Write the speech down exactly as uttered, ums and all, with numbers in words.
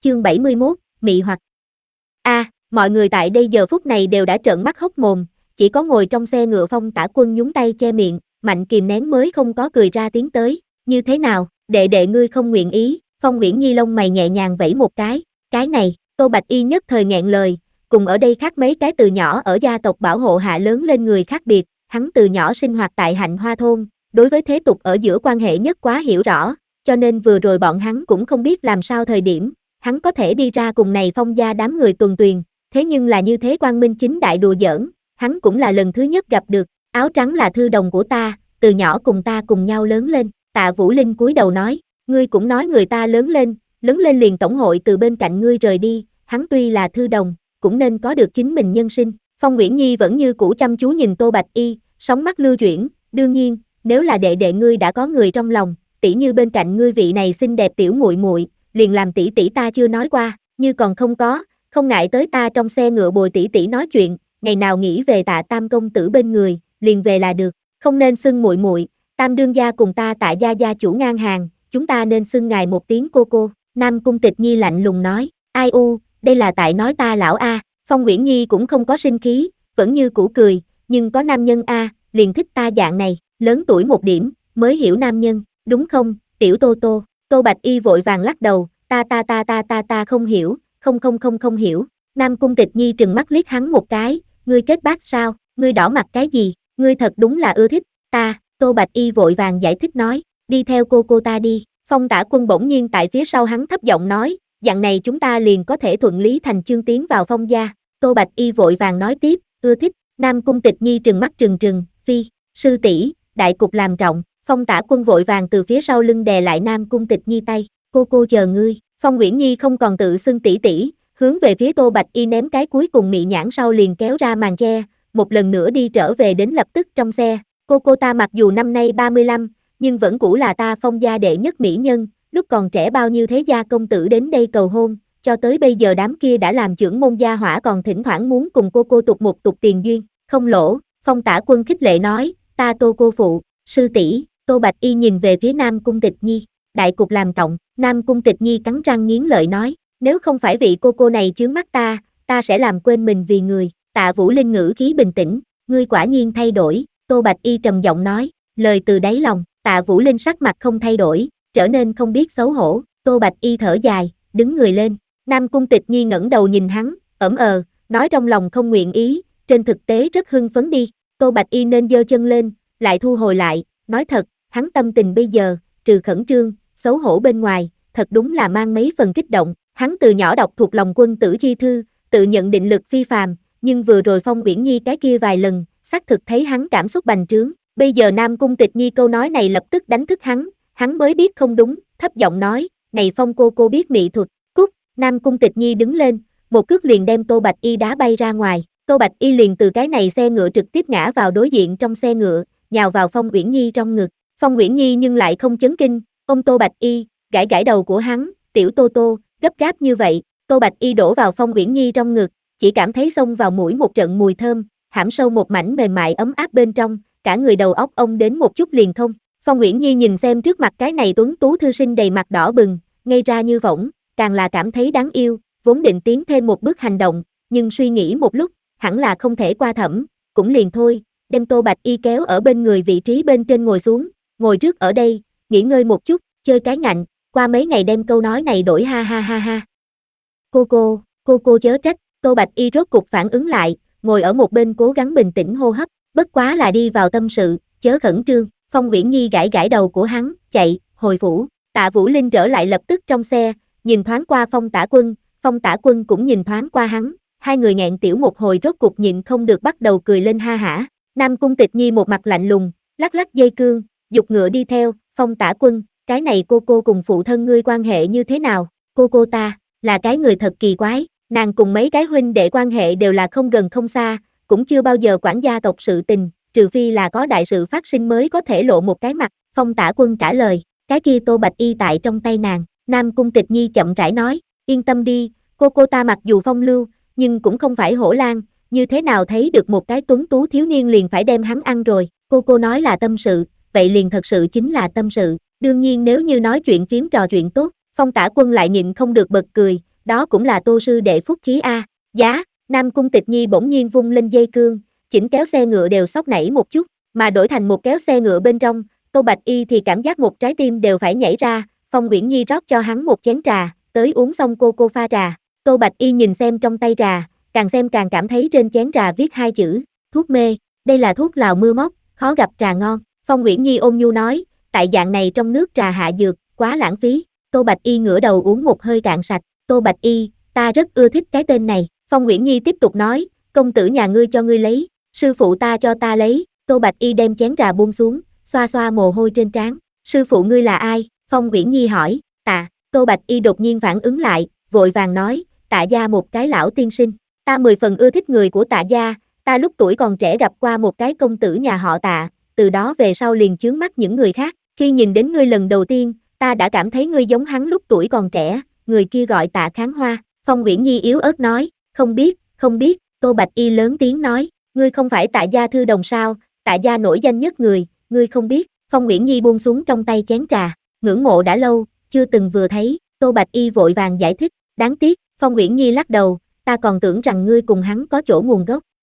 chương bảy mươi mốt, mị hoặc. A, à, mọi người tại đây giờ phút này đều đã trợn mắt hốc mồm, chỉ có ngồi trong xe ngựa Phong Tả Quân nhúng tay che miệng, mạnh kìm nén mới không có cười ra tiếng tới. Như thế nào, đệ đệ ngươi không nguyện ý? Phong Uyển Nhi lông mày nhẹ nhàng vẫy một cái, cái này, Tô Bạch Y nhất thời nghẹn lời, cùng ở đây khác mấy cái từ nhỏ ở gia tộc bảo hộ hạ lớn lên người khác biệt, hắn từ nhỏ sinh hoạt tại Hạnh Hoa thôn, đối với thế tục ở giữa quan hệ nhất quá hiểu rõ, cho nên vừa rồi bọn hắn cũng không biết làm sao thời điểm, hắn có thể đi ra cùng này Phong gia đám người tuần tuyền, thế nhưng là như thế quang minh chính đại đùa giỡn, hắn cũng là lần thứ nhất gặp được, áo trắng là thư đồng của ta, từ nhỏ cùng ta cùng nhau lớn lên, Tạ Vũ Linh cúi đầu nói, ngươi cũng nói người ta lớn lên, lớn lên liền tổng hội từ bên cạnh ngươi rời đi, hắn tuy là thư đồng, cũng nên có được chính mình nhân sinh. Phong Uyển Nhi vẫn như cũ chăm chú nhìn Tô Bạch Y, sóng mắt lưu chuyển, đương nhiên, nếu là đệ đệ ngươi đã có người trong lòng, tỷ như bên cạnh ngươi vị này xinh đẹp tiểu muội muội, liền làm tỷ tỷ ta chưa nói qua, như còn không có, không ngại tới ta trong xe ngựa bồi tỷ tỷ nói chuyện, ngày nào nghĩ về Tạ Tam công tử bên người, liền về là được, không nên xưng muội muội, Tam đương gia cùng ta Tạ gia gia chủ ngang hàng, chúng ta nên xưng ngài một tiếng cô cô. Nam Cung Tịch Nhi lạnh lùng nói, ai u, đây là tại nói ta lão a. Phong Uyển Nhi cũng không có sinh khí, vẫn như cũ cười, nhưng có nam nhân a, liền thích ta dạng này, lớn tuổi một điểm, mới hiểu nam nhân, đúng không, tiểu Tô Tô. Tô Bạch Y vội vàng lắc đầu, ta ta ta ta ta ta không hiểu, không không không không hiểu. Nam Cung Tịch Nhi trừng mắt liếc hắn một cái, ngươi kết bác sao, ngươi đỏ mặt cái gì, ngươi thật đúng là ưa thích ta. Tô Bạch Y vội vàng giải thích nói, đi theo cô cô ta đi. Phong Tả Quân bỗng nhiên tại phía sau hắn thấp giọng nói, dạng này chúng ta liền có thể thuận lý thành chương tiến vào Phong gia. Tô Bạch Y vội vàng nói tiếp, ưa thích. Nam Cung Tịch Nhi trừng mắt trừng trừng, phi, sư tỷ, đại cục làm trọng. Phong Tả Quân vội vàng từ phía sau lưng đè lại Nam Cung Tịch Nhi tay, cô cô chờ ngươi. Phong Uyển Nhi không còn tự xưng tỷ tỷ, hướng về phía Tô Bạch Y ném cái cuối cùng mị nhãn sau liền kéo ra màn che, một lần nữa đi trở về đến lập tức trong xe. Cô cô ta mặc dù năm nay ba mươi lăm, nhưng vẫn cũ là ta Phong gia đệ nhất mỹ nhân, lúc còn trẻ bao nhiêu thế gia công tử đến đây cầu hôn, cho tới bây giờ đám kia đã làm trưởng môn gia hỏa còn thỉnh thoảng muốn cùng cô cô tục một tục tiền duyên, không lỗ. Phong Tả Quân khích lệ nói, ta Tô cô phụ, sư tỷ. Tô Bạch Y nhìn về phía Nam Cung Tịch Nhi, đại cục làm trọng. Nam Cung Tịch Nhi cắn răng nghiến lợi nói, nếu không phải vị cô cô này chướng mắt ta, ta sẽ làm quên mình vì người. Tạ Vũ Linh ngữ khí bình tĩnh, ngươi quả nhiên thay đổi. Tô Bạch Y trầm giọng nói, lời từ đáy lòng. Tạ Vũ Linh sắc mặt không thay đổi, trở nên không biết xấu hổ. Tô Bạch Y thở dài, đứng người lên. Nam Cung Tịch Nhi ngẩng đầu nhìn hắn, ẩm ờ, nói trong lòng không nguyện ý, trên thực tế rất hưng phấn đi. Tô Bạch Y nên giơ chân lên, lại thu hồi lại, nói thật, hắn tâm tình bây giờ, trừ khẩn trương, xấu hổ bên ngoài, thật đúng là mang mấy phần kích động. Hắn từ nhỏ đọc thuộc lòng quân tử chi thư, tự nhận định lực phi phàm, nhưng vừa rồi Phong Uyển Nhi cái kia vài lần, xác thực thấy hắn cảm xúc bành trướng. Bây giờ Nam Cung Tịch Nhi câu nói này lập tức đánh thức hắn, hắn mới biết không đúng, thấp giọng nói, này Phong cô cô biết mỹ thuật, cút. Nam Cung Tịch Nhi đứng lên, một cước liền đem Tô Bạch Y đá bay ra ngoài. Tô Bạch Y liền từ cái này xe ngựa trực tiếp ngã vào đối diện trong xe ngựa, nhào vào Phong Uyển Nhi trong ngực. Phong Uyển Nhi nhưng lại không chấn kinh, ôm Tô Bạch Y, gãi gãi đầu của hắn, tiểu Tô Tô, gấp gáp như vậy. Tô Bạch Y đổ vào Phong Uyển Nhi trong ngực, chỉ cảm thấy xông vào mũi một trận mùi thơm, hãm sâu một mảnh mềm mại ấm áp bên trong, cả người đầu óc ông đến một chút liền thông. Phong Uyển Nhi nhìn xem trước mặt cái này tuấn tú thư sinh đầy mặt đỏ bừng, ngây ra như phỗng, càng là cảm thấy đáng yêu, vốn định tiến thêm một bước hành động, nhưng suy nghĩ một lúc, hẳn là không thể qua thẩm, cũng liền thôi, đem Tô Bạch Y kéo ở bên người vị trí bên trên ngồi xuống, ngồi trước ở đây, nghỉ ngơi một chút, chơi cái ngạnh, qua mấy ngày đem câu nói này đổi ha ha ha ha. Cô cô, cô cô chớ trách. Tô Bạch Y rốt cục phản ứng lại, ngồi ở một bên cố gắng bình tĩnh hô hấp, bất quá là đi vào tâm sự, chớ khẩn trương. Phong Uyển Nhi gãi gãi đầu của hắn, chạy, hồi phủ. Tạ Vũ Linh trở lại lập tức trong xe, nhìn thoáng qua Phong Tả Quân, Phong Tả Quân cũng nhìn thoáng qua hắn, hai người nghẹn tiểu một hồi rốt cục nhịn không được bắt đầu cười lên ha hả. Nam Cung Tịch Nhi một mặt lạnh lùng, lắc lắc dây cương, giục ngựa đi theo. Phong Tả Quân, cái này cô cô cùng phụ thân ngươi quan hệ như thế nào? Cô cô ta, là cái người thật kỳ quái, nàng cùng mấy cái huynh đệ quan hệ đều là không gần không xa, cũng chưa bao giờ quản gia tộc sự tình, trừ phi là có đại sự phát sinh mới có thể lộ một cái mặt. Phong Tả Quân trả lời, cái kia Tô Bạch Y tại trong tay nàng. Nam Cung Tịch Nhi chậm rãi nói, yên tâm đi, cô cô ta mặc dù phong lưu, nhưng cũng không phải hổ lang, như thế nào thấy được một cái tuấn tú thiếu niên liền phải đem hắn ăn rồi. Cô cô nói là tâm sự, vậy liền thật sự chính là tâm sự, đương nhiên nếu như nói chuyện phím trò chuyện tốt. Phong Tả Quân lại nhịn không được bật cười, đó cũng là Tô sư đệ phúc khí a. Giá, Nam Cung Tịch Nhi bỗng nhiên vung lên dây cương, chỉnh kéo xe ngựa đều xóc nảy một chút, mà đổi thành một kéo xe ngựa bên trong, Tô Bạch Y thì cảm giác một trái tim đều phải nhảy ra, Phong Uyển Nhi rót cho hắn một chén trà, tới uống xong cô cô pha trà. Tô Bạch Y nhìn xem trong tay trà, càng xem càng cảm thấy trên chén trà viết hai chữ, thuốc mê, đây là thuốc lào mưa móc, khó gặp trà ngon. Phong Uyển Nhi ôn nhu nói, tại dạng này trong nước trà hạ dược, quá lãng phí. Tô Bạch Y ngửa đầu uống một hơi cạn sạch, Tô Bạch Y, ta rất ưa thích cái tên này. Phong Uyển Nhi tiếp tục nói, công tử nhà ngươi cho ngươi lấy, sư phụ ta cho ta lấy. Tô Bạch Y đem chén trà buông xuống, xoa xoa mồ hôi trên trán. Sư phụ ngươi là ai? Phong Uyển Nhi hỏi. Tạ. Tô Bạch Y đột nhiên phản ứng lại, vội vàng nói, Tạ gia một cái lão tiên sinh. Ta mười phần ưa thích người của Tạ gia, ta lúc tuổi còn trẻ gặp qua một cái công tử nhà họ Tạ, từ đó về sau liền chướng mắt những người khác. Khi nhìn đến ngươi lần đầu tiên, ta đã cảm thấy ngươi giống hắn lúc tuổi còn trẻ, người kia gọi Tạ Kháng Hoa. Phong Uyển Nhi yếu ớt nói, không biết, không biết. Tô Bạch Y lớn tiếng nói, ngươi không phải Tạ gia thư đồng sao, Tạ gia nổi danh nhất người, ngươi không biết. Phong Uyển Nhi buông xuống trong tay chén trà, ngưỡng mộ đã lâu, chưa từng vừa thấy. Tô Bạch Y vội vàng giải thích, đáng tiếc. Phong Uyển Nhi lắc đầu, ta còn tưởng rằng ngươi cùng hắn có chỗ nguồn gốc.